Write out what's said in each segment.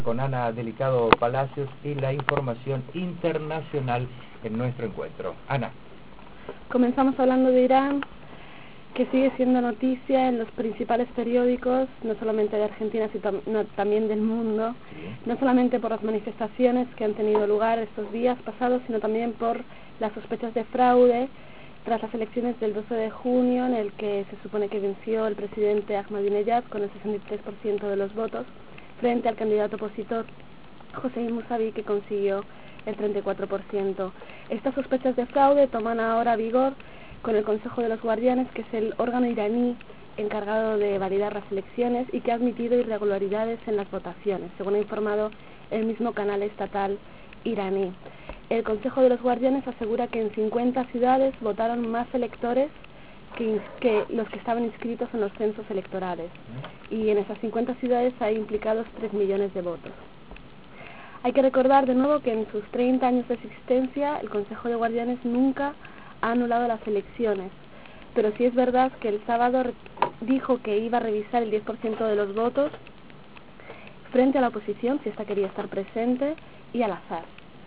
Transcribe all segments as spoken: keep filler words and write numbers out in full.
Con Ana Delicado Palacios y la información internacional en nuestro encuentro. Ana. Comenzamos hablando de Irán, que sigue siendo noticia en los principales periódicos, no solamente de Argentina, sino también del mundo, sí. No solamente por las manifestaciones que han tenido lugar estos días pasados, sino también por las sospechas de fraude tras las elecciones del doce de junio, en el que se supone que venció el presidente Ahmadinejad con el sesenta y tres por ciento de los votos, frente al candidato opositor Hossein Mousavi, que consiguió el treinta y cuatro por ciento. Estas sospechas de fraude toman ahora vigor con el Consejo de los Guardianes, que es el órgano iraní encargado de validar las elecciones y que ha admitido irregularidades en las votaciones, según ha informado el mismo canal estatal iraní. El Consejo de los Guardianes asegura que en cincuenta ciudades votaron más electores que, que los que estaban inscritos en los censos electorales, y en esas cincuenta ciudades hay implicados tres millones de votos. Hay que recordar de nuevo que en sus treinta años de existencia el Consejo de Guardianes nunca ha anulado las elecciones, pero sí es verdad que el sábado dijo que iba a revisar el diez por ciento de los votos frente a la oposición, si ésta quería estar presente, y al azar.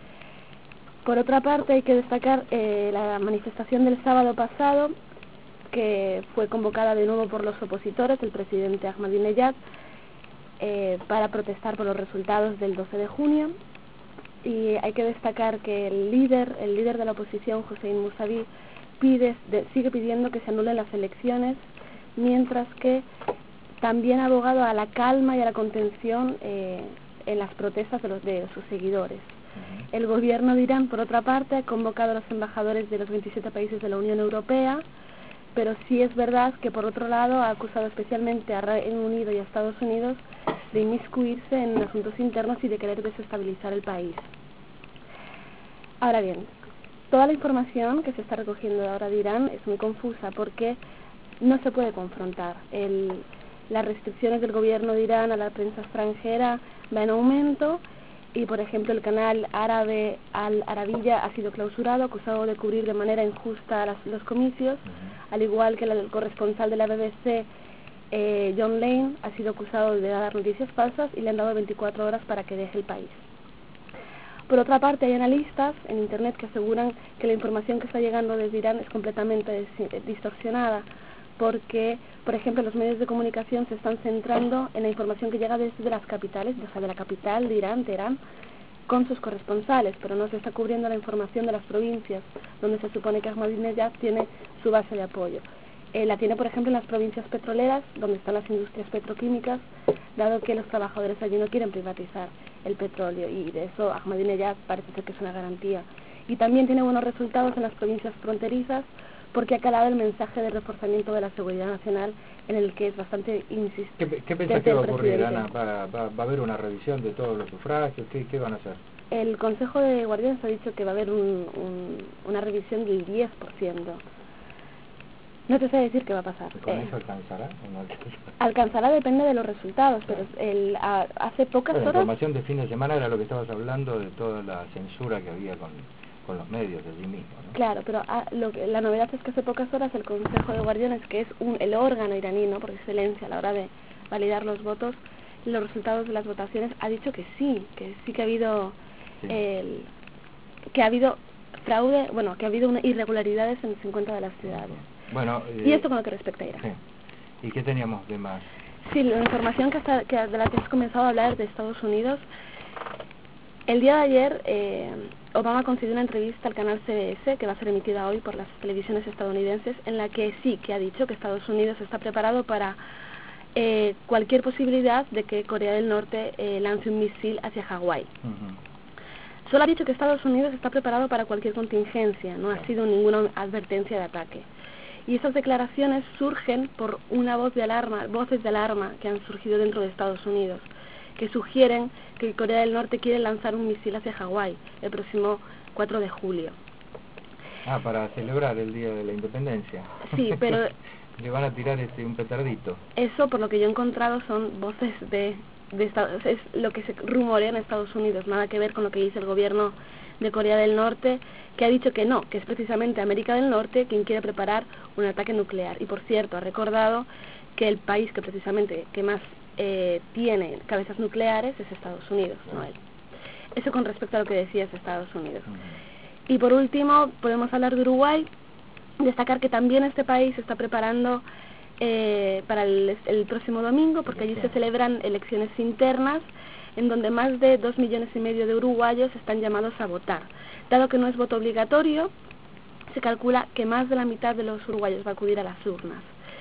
Por otra parte, hay que destacar eh, la manifestación del sábado pasado, que fue convocada de nuevo por los opositores, el presidente Ahmadinejad, eh, para protestar por los resultados del doce de junio. Y hay que destacar que el líder, el líder de la oposición, Hossein Mousavi, pide, de, sigue pidiendo que se anulen las elecciones, mientras que también ha abogado a la calma y a la contención eh, en las protestas de, los, de sus seguidores. Uh-huh. El gobierno de Irán, por otra parte, ha convocado a los embajadores de los veintisiete países de la Unión Europea, pero sí es verdad que, por otro lado, ha acusado especialmente a Reino Unido y a Estados Unidos de inmiscuirse en asuntos internos y de querer desestabilizar el país. Ahora bien, toda la información que se está recogiendo ahora de Irán es muy confusa porque no se puede confrontar. El, las restricciones del gobierno de Irán a la prensa extranjera van en aumento y, por ejemplo, el canal árabe Al Arabiya ha sido clausurado, acusado de cubrir de manera injusta las, los comicios, uh-huh. al igual que el corresponsal de la B B C, eh, John Lane, ha sido acusado de dar noticias falsas y le han dado veinticuatro horas para que deje el país. Por otra parte, hay analistas en Internet que aseguran que la información que está llegando desde Irán es completamente distorsionada, porque, por ejemplo, los medios de comunicación se están centrando en la información que llega desde las capitales, o sea, de la capital de Irán, Teherán, con sus corresponsales, pero no se está cubriendo la información de las provincias, donde se supone que Ahmadinejad tiene su base de apoyo. Eh, la tiene, por ejemplo, en las provincias petroleras, donde están las industrias petroquímicas, dado que los trabajadores allí no quieren privatizar el petróleo, y de eso Ahmadinejad parece ser que es una garantía. Y también tiene buenos resultados en las provincias fronterizas, porque ha calado el mensaje de reforzamiento de la seguridad nacional, en el que es bastante insistente. ¿Qué, qué pensás que va a ocurrir, Ana? ¿Va, va, ¿Va a haber una revisión de todos los sufragios? ¿Qué, qué van a hacer? El Consejo de Guardianes ha dicho que va a haber un, un, una revisión del diez por ciento. No te sé decir qué va a pasar. ¿Y con eh, eso alcanzará o no alcanzará? Alcanzará depende de los resultados, pero el, a, hace pocas bueno, horas... La información de fin de semana era lo que estabas hablando, de toda la censura que había con, con los medios de sí mismo, ¿no? Claro, pero a, lo, la novedad es que hace pocas horas el Consejo de Guardianes, que es un, el órgano iraní, ¿no?, por excelencia a la hora de validar los votos, los resultados de las votaciones, ha dicho que sí, que sí que ha habido sí. el, que ha habido fraude, bueno, que ha habido una irregularidades en cincuenta de las ciudades. Bueno, eh, y esto con lo que respecta a Irán. Sí. ¿Y qué teníamos de más? Sí, la información que, hasta, que de la que has comenzado a hablar de Estados Unidos. El día de ayer, eh, Obama concedió una entrevista al canal C B S, que va a ser emitida hoy por las televisiones estadounidenses, en la que sí, que ha dicho que Estados Unidos está preparado para eh, cualquier posibilidad de que Corea del Norte eh, lance un misil hacia Hawái. Uh-huh. Solo ha dicho que Estados Unidos está preparado para cualquier contingencia, no ha sido ninguna advertencia de ataque. Y esas declaraciones surgen por una voz de alarma, voces de alarma que han surgido dentro de Estados Unidos, que sugieren que Corea del Norte quiere lanzar un misil hacia Hawái el próximo cuatro de julio. Ah, para celebrar el Día de la Independencia. Sí, pero... Le van a tirar este un petardito. Eso, por lo que yo he encontrado, son voces de, de Estados, es lo que se rumorea en Estados Unidos, nada que ver con lo que dice el gobierno de Corea del Norte, que ha dicho que no, que es precisamente América del Norte quien quiere preparar un ataque nuclear. Y por cierto, ha recordado que el país que precisamente que más eh, tiene cabezas nucleares es Estados Unidos, no él. Eso con respecto a lo que decías de Estados Unidos. Y por último, podemos hablar de Uruguay, destacar que también este país se está preparando eh, para el, el próximo domingo, porque allí se celebran elecciones internas, en donde más de dos millones y medio de uruguayos están llamados a votar. Dado que no es voto obligatorio, se calcula que más de la mitad de los uruguayos va a acudir a las urnas.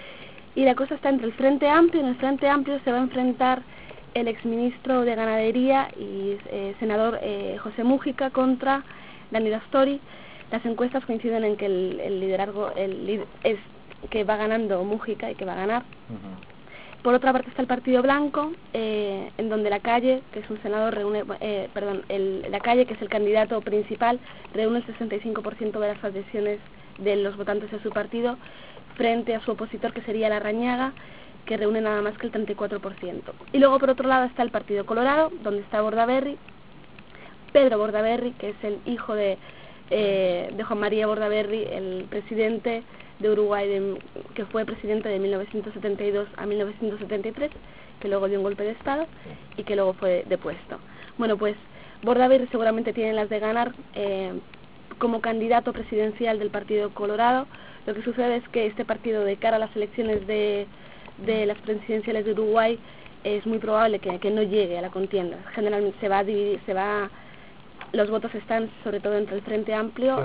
Y la cosa está entre el Frente Amplio. En el Frente Amplio se va a enfrentar el exministro de Ganadería y eh, senador eh, José Mújica contra Daniel Astori. Las encuestas coinciden en que el, el liderazgo el, es que va ganando Mújica y que va a ganar. Uh-huh. Por otra parte está el Partido Blanco, eh, en donde la Calle, que es un senador, reúne, eh, perdón, el, la Calle, que es el candidato principal, reúne el sesenta y cinco por ciento de las adhesiones de los votantes de su partido, frente a su opositor, que sería Larrañaga, que reúne nada más que el treinta y cuatro por ciento. Y luego por otro lado está el Partido Colorado, donde está Bordaberry, Pedro Bordaberry, que es el hijo de, eh, de Juan María Bordaberry, el presidente de Uruguay, de, que fue presidente de mil novecientos setenta y dos a mil novecientos setenta y tres, que luego dio un golpe de Estado y que luego fue depuesto. Bueno, pues Bordaberry seguramente tiene las de ganar eh, como candidato presidencial del Partido Colorado. Lo que sucede es que este partido, de cara a las elecciones de, de las presidenciales de Uruguay, es muy probable que, que no llegue a la contienda. Generalmente se va a dividir, se va, los votos están sobre todo entre el Frente Amplio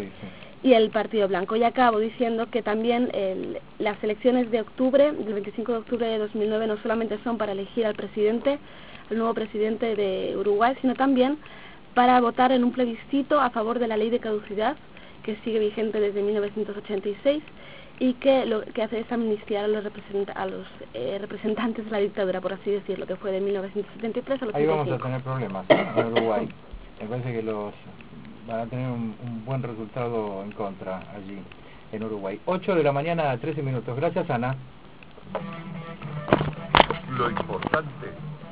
y el Partido Blanco. Y acabo diciendo que también el, las elecciones de octubre, del veinticinco de octubre de dos mil nueve, no solamente son para elegir al presidente, al nuevo presidente de Uruguay, sino también para votar en un plebiscito a favor de la ley de caducidad, que sigue vigente desde mil novecientos ochenta y seis y que lo que hace es amnistiar a los, representa, a los eh, representantes de la dictadura, por así decirlo, que fue de mil novecientos setenta y tres al ochenta y cinco. Ahí vamos a tener problemas en Uruguay. Me parece que los van a tener un, un buen resultado en contra allí en Uruguay. ocho de la mañana, trece minutos. Gracias, Ana. Lo importante